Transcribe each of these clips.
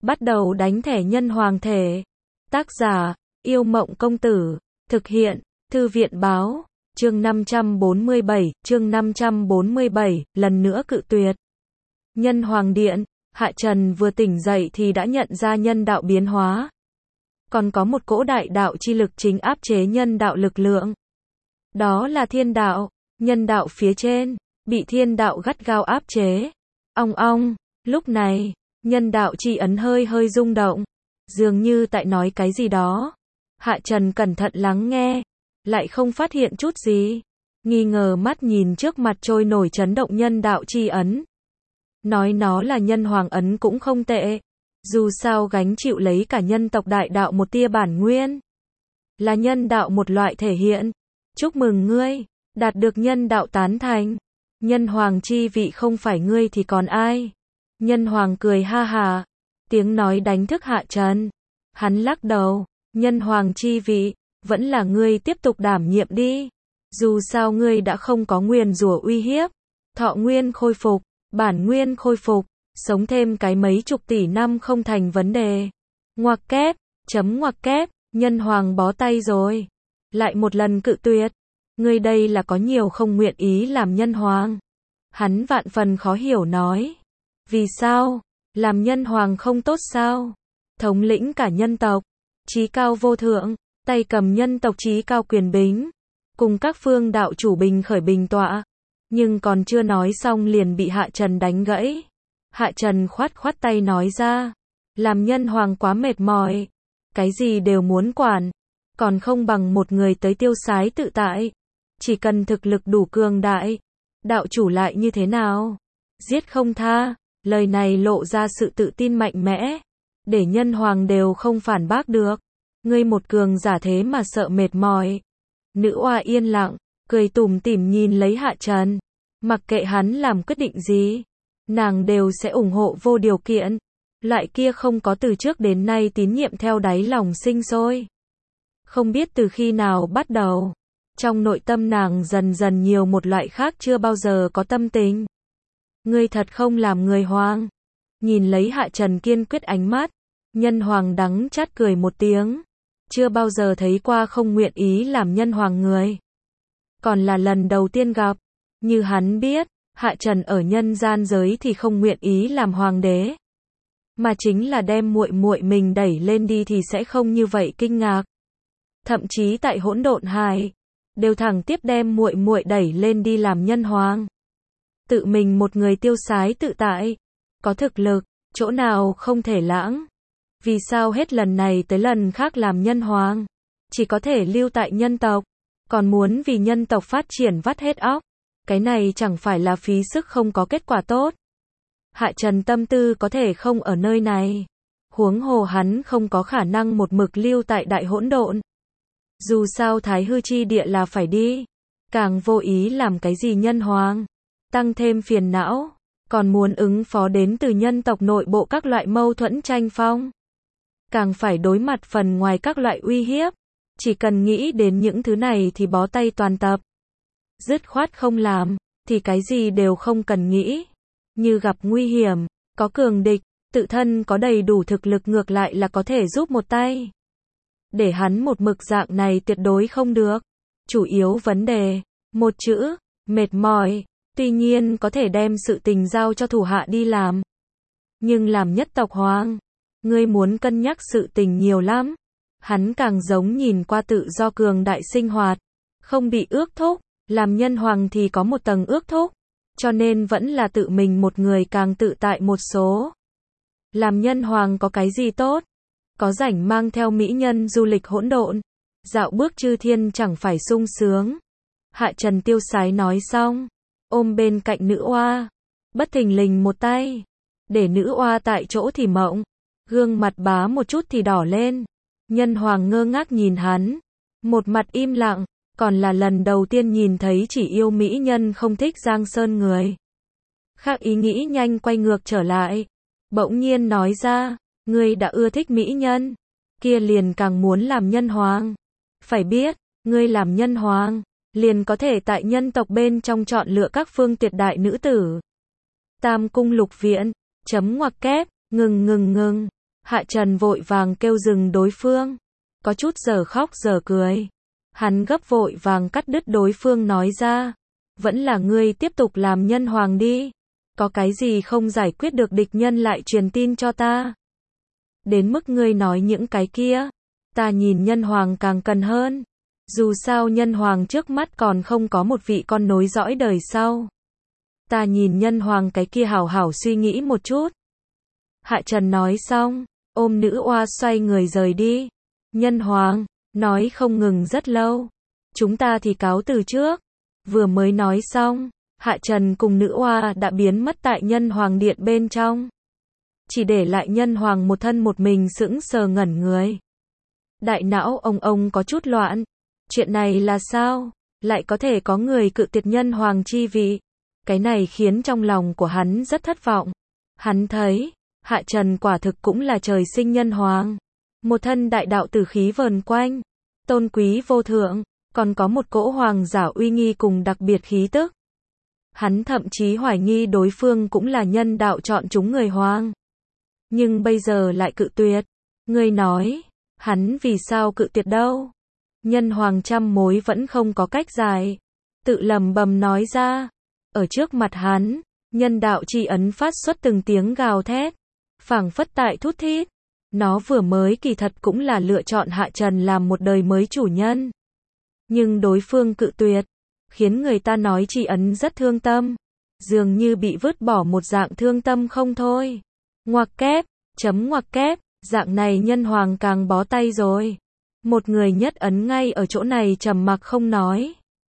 Bắt đầu đánh thẻ nhân hoàng thể. Tác giả, Yêu Mộng Công Tử. Thực hiện, Thư viện Báo. Chương 547, lần nữa cự tuyệt. Nhân hoàng điện, Hạ Trần vừa tỉnh dậy thì đã nhận ra nhân đạo biến hóa. Còn có một cỗ đại đạo chi lực chính áp chế nhân đạo lực lượng. Đó là thiên đạo, nhân đạo phía trên, bị thiên đạo gắt gao áp chế. Ong ong, lúc này, nhân đạo chi ấn hơi hơi rung động, dường như tại nói cái gì đó. Hạ Trần cẩn thận lắng nghe, lại không phát hiện chút gì. Nghi ngờ mắt nhìn trước mặt trôi nổi chấn động nhân đạo chi ấn. Nói nó là nhân hoàng ấn cũng không tệ. Dù sao gánh chịu lấy cả nhân tộc đại đạo một tia bản nguyên. Là nhân đạo một loại thể hiện. Chúc mừng ngươi, đạt được nhân đạo tán thành. Nhân hoàng chi vị không phải ngươi thì còn ai? Nhân hoàng cười ha hà. Tiếng nói đánh thức Hạ Trần. Hắn lắc đầu, nhân hoàng chi vị, vẫn là ngươi tiếp tục đảm nhiệm đi. Dù sao ngươi đã không có nguyền rủa uy hiếp. Thọ nguyên khôi phục, bản nguyên khôi phục, sống thêm cái mấy chục tỷ năm không thành vấn đề. Ngoặc kép, ngoặc kép, nhân hoàng bó tay rồi. Lại một lần cự tuyệt. Ngươi đây là có nhiều không nguyện ý làm nhân hoàng. Hắn vạn phần khó hiểu nói. Vì sao? Làm nhân hoàng không tốt sao? Thống lĩnh cả nhân tộc, chí cao vô thượng, tay cầm nhân tộc chí cao quyền bính, cùng các phương đạo chủ bình khởi bình tọa. Nhưng còn chưa nói xong liền bị Hạ Trần đánh gãy. Hạ Trần khoát khoát tay nói ra. Làm nhân hoàng quá mệt mỏi. Cái gì đều muốn quản. Còn không bằng một người tới tiêu sái tự tại. Chỉ cần thực lực đủ cường đại. Đạo chủ lại như thế nào? Giết không tha. Lời này lộ ra sự tự tin mạnh mẽ. Để nhân hoàng đều không phản bác được. Ngươi một cường giả thế mà sợ mệt mỏi. Nữ oa yên lặng, cười tủm tỉm nhìn lấy Hạ Trần. Mặc kệ hắn làm quyết định gì, nàng đều sẽ ủng hộ vô điều kiện. Loại kia không có từ trước đến nay tín nhiệm theo đáy lòng sinh sôi. Không biết từ khi nào bắt đầu, trong nội tâm nàng dần dần nhiều một loại khác chưa bao giờ có tâm tình. Ngươi thật không làm người hoàng. Nhìn lấy Hạ Trần kiên quyết ánh mắt, nhân hoàng đắng chát cười một tiếng. Chưa bao giờ thấy qua không nguyện ý làm nhân hoàng người. Còn là lần đầu tiên gặp. Như hắn biết, Hạ Trần ở nhân gian giới thì không nguyện ý làm hoàng đế. Mà chính là đem muội muội mình đẩy lên đi thì sẽ không như vậy kinh ngạc. Thậm chí tại Hỗn Độn Hải, đều thẳng tiếp đem muội muội đẩy lên đi làm nhân hoàng. Tự mình một người tiêu sái tự tại, có thực lực, chỗ nào không thể lãng. Vì sao hết lần này tới lần khác làm nhân hoàng, chỉ có thể lưu tại nhân tộc, còn muốn vì nhân tộc phát triển vắt hết óc. Cái này chẳng phải là phí sức không có kết quả tốt. Hạ Trần tâm tư có thể không ở nơi này. Huống hồ hắn không có khả năng một mực lưu tại đại hỗn độn. Dù sao Thái Hư chi địa là phải đi. Càng vô ý làm cái gì nhân hoàng. Tăng thêm phiền não. Còn muốn ứng phó đến từ nhân tộc nội bộ các loại mâu thuẫn tranh phong. Càng phải đối mặt phần ngoài các loại uy hiếp. Chỉ cần nghĩ đến những thứ này thì bó tay toàn tập. Dứt khoát không làm, thì cái gì đều không cần nghĩ. Như gặp nguy hiểm, có cường địch, tự thân có đầy đủ thực lực ngược lại là có thể giúp một tay. Để hắn một mực dạng này tuyệt đối không được. Chủ yếu vấn đề, một chữ, mệt mỏi. Tuy nhiên có thể đem sự tình giao cho thủ hạ đi làm. Nhưng làm nhất tộc hoàng, ngươi muốn cân nhắc sự tình nhiều lắm. Hắn càng giống nhìn qua tự do cường đại sinh hoạt, không bị ước thúc. Làm nhân hoàng thì có một tầng ước thúc, cho nên vẫn là tự mình một người càng tự tại một số. Làm nhân hoàng có cái gì tốt? Có rảnh mang theo mỹ nhân du lịch hỗn độn, dạo bước chư thiên chẳng phải sung sướng. Hạ Trần tiêu sái nói xong, ôm bên cạnh nữ oa, bất thình lình một tay, để nữ oa tại chỗ thì mộng, gương mặt bá một chút thì đỏ lên. Nhân hoàng ngơ ngác nhìn hắn, một mặt im lặng. Còn là lần đầu tiên nhìn thấy chỉ yêu mỹ nhân không thích giang sơn người. Khác ý nghĩ nhanh quay ngược trở lại. Bỗng nhiên nói ra, ngươi đã ưa thích mỹ nhân. Kia liền càng muốn làm nhân hoàng. Phải biết, ngươi làm nhân hoàng, liền có thể tại nhân tộc bên trong chọn lựa các phương tuyệt đại nữ tử. Tam cung lục viện, ngoặc kép, ngừng. Hạ Trần vội vàng kêu dừng đối phương, có chút giờ khóc giờ cười. Hắn gấp vội vàng cắt đứt đối phương nói ra, vẫn là ngươi tiếp tục làm nhân hoàng đi, có cái gì không giải quyết được địch nhân lại truyền tin cho ta. Đến mức ngươi nói những cái kia, ta nhìn nhân hoàng càng cần hơn. Dù sao nhân hoàng trước mắt còn không có một vị con nối dõi đời sau. Ta nhìn nhân hoàng cái kia hảo hảo suy nghĩ một chút. Hạ Trần nói xong, ôm nữ oa xoay người rời đi. Nhân hoàng, nói không ngừng rất lâu. Chúng ta thì cáo từ trước. Vừa mới nói xong, Hạ Trần cùng nữ oa đã biến mất tại nhân hoàng điện bên trong. Chỉ để lại nhân hoàng một thân một mình sững sờ ngẩn người. Đại não ông có chút loạn. Chuyện này là sao? Lại có thể có người cự tuyệt nhân hoàng chi vị. Cái này khiến trong lòng của hắn rất thất vọng. Hắn thấy, Hạ Trần quả thực cũng là trời sinh nhân hoàng. Một thân đại đạo tử khí vờn quanh, tôn quý vô thượng, còn có một cỗ hoàng giả uy nghi cùng đặc biệt khí tức. Hắn thậm chí hoài nghi đối phương cũng là nhân đạo chọn chúng người hoàng. Nhưng bây giờ lại cự tuyệt. Ngươi nói, hắn vì sao cự tuyệt đâu? Nhân hoàng trăm mối vẫn không có cách giải. Tự lẩm bẩm nói ra. Ở trước mặt hắn, nhân đạo chi ấn phát xuất từng tiếng gào thét. Phảng phất tại thút thít. Nó vừa mới kỳ thật cũng là lựa chọn Hạ Trần làm một đời mới chủ nhân. Nhưng đối phương cự tuyệt, khiến người ta nói chi ấn rất thương tâm. Dường như bị vứt bỏ một dạng thương tâm không thôi. Ngoặc kép, chấm ngoặc kép, dạng này nhân hoàng càng bó tay rồi. Một người nhất ấn ngay ở chỗ này trầm mặc không nói.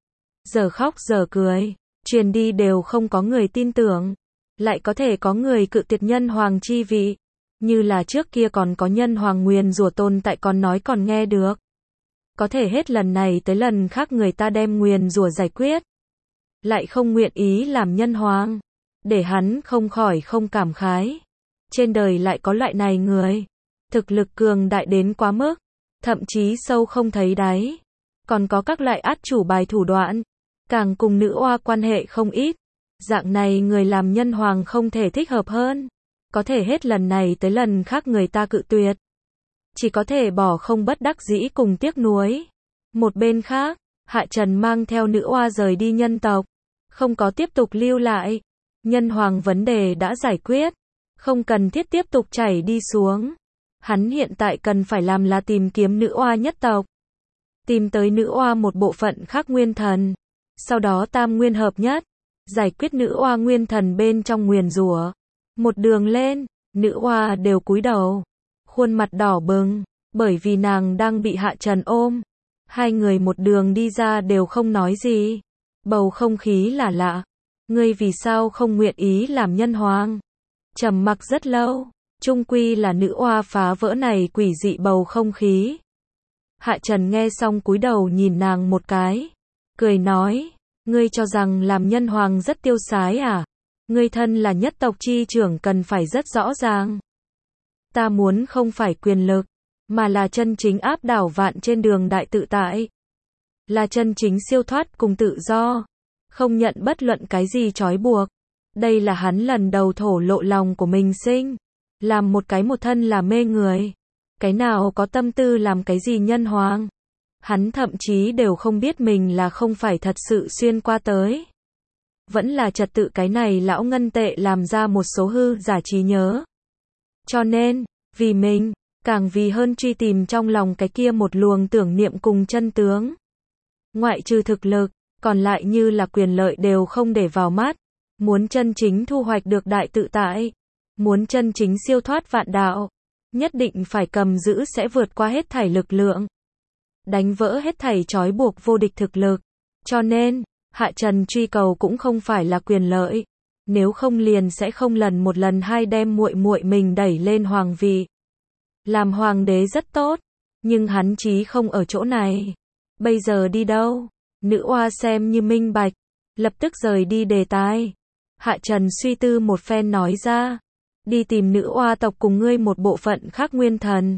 Giờ khóc giờ cười, truyền đi đều không có người tin tưởng. Lại có thể có người cự tuyệt nhân hoàng chi vị. Như là trước kia còn có nhân hoàng nguyền rủa tồn tại còn nói còn nghe được. Có thể hết lần này tới lần khác người ta đem nguyền rủa giải quyết. Lại không nguyện ý làm nhân hoàng. Để hắn không khỏi không cảm khái. Trên đời lại có loại này người. Thực lực cường đại đến quá mức. Thậm chí sâu không thấy đáy. Còn có các loại át chủ bài thủ đoạn. Càng cùng nữ oa quan hệ không ít. Dạng này người làm nhân hoàng không thể thích hợp hơn. Có thể hết lần này tới lần khác người ta cự tuyệt. Chỉ có thể bỏ không bất đắc dĩ cùng tiếc nuối. Một bên khác, Hạ Trần mang theo nữ oa rời đi nhân tộc. Không có tiếp tục lưu lại. Nhân hoàng vấn đề đã giải quyết. Không cần thiết tiếp tục chảy đi xuống. Hắn hiện tại cần phải làm là tìm kiếm nữ oa nhất tộc. Tìm tới nữ oa một bộ phận khác nguyên thần. Sau đó tam nguyên hợp nhất. Giải quyết nữ oa nguyên thần bên trong nguyền rủa. Một đường lên, nữ oa đều cúi đầu. Khuôn mặt đỏ bừng. Bởi vì nàng đang bị Hạ Trần ôm. Hai người một đường đi ra đều không nói gì. Bầu không khí là lạ. Ngươi vì sao không nguyện ý làm nhân hoàng? Trầm mặc rất lâu. Chung quy là nữ oa phá vỡ này quỷ dị bầu không khí. Hạ Trần nghe xong cúi đầu nhìn nàng một cái. Cười nói. Ngươi cho rằng làm nhân hoàng rất tiêu sái à? Ngươi thân là nhất tộc chi trưởng cần phải rất rõ ràng. Ta muốn không phải quyền lực, mà là chân chính áp đảo vạn trên đường đại tự tại. Là chân chính siêu thoát cùng tự do. Không nhận bất luận cái gì trói buộc. Đây là hắn lần đầu thổ lộ lòng của mình sinh. Làm một cái một thân là mê người. Cái nào có tâm tư làm cái gì nhân hoàng. Hắn thậm chí đều không biết mình là không phải thật sự xuyên qua tới. Vẫn là trật tự cái này lão ngân tệ làm ra một số hư giả trí nhớ. Cho nên, vì mình, càng vì hơn truy tìm trong lòng cái kia một luồng tưởng niệm cùng chân tướng. Ngoại trừ thực lực, còn lại như là quyền lợi đều không để vào mắt. Muốn chân chính thu hoạch được đại tự tại. Muốn chân chính siêu thoát vạn đạo. Nhất định phải cầm giữ sẽ vượt qua hết thảy lực lượng. Đánh vỡ hết thảy trói buộc vô địch thực lực. Cho nên, Hạ Trần truy cầu cũng không phải là quyền lợi. Nếu không liền sẽ không lần một lần hai đem muội muội mình đẩy lên hoàng vị. Làm hoàng đế rất tốt. Nhưng hắn chí không ở chỗ này. Bây giờ đi đâu? Nữ oa xem như minh bạch. Lập tức rời đi đề tài. Hạ Trần suy tư một phen nói ra. Đi tìm nữ oa tộc cùng ngươi một bộ phận khác nguyên thần.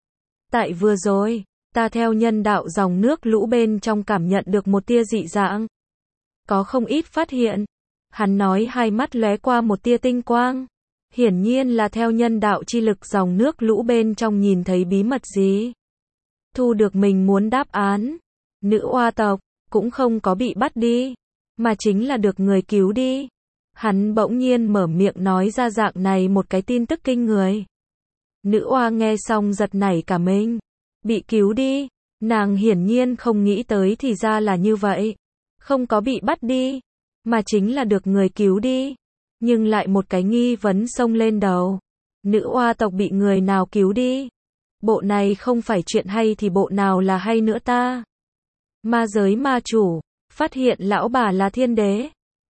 Tại vừa rồi, ta theo nhân đạo dòng nước lũ bên trong cảm nhận được một tia dị dạng. Có không ít phát hiện. Hắn nói hai mắt lóe qua một tia tinh quang. Hiển nhiên là theo nhân đạo chi lực dòng nước lũ bên trong nhìn thấy bí mật gì. Thu được mình muốn đáp án. Nữ oa tộc cũng không có bị bắt đi, mà chính là được người cứu đi. Hắn bỗng nhiên mở miệng nói ra dạng này một cái tin tức kinh người. Nữ oa nghe xong giật nảy cả mình. Bị cứu đi, nàng hiển nhiên không nghĩ tới thì ra là như vậy. Không có bị bắt đi, mà chính là được người cứu đi. Nhưng lại một cái nghi vấn xông lên đầu. Nữ oa tộc bị người nào cứu đi? Bộ này không phải chuyện hay thì bộ nào là hay nữa ta? Ma giới ma chủ, phát hiện lão bà là thiên đế.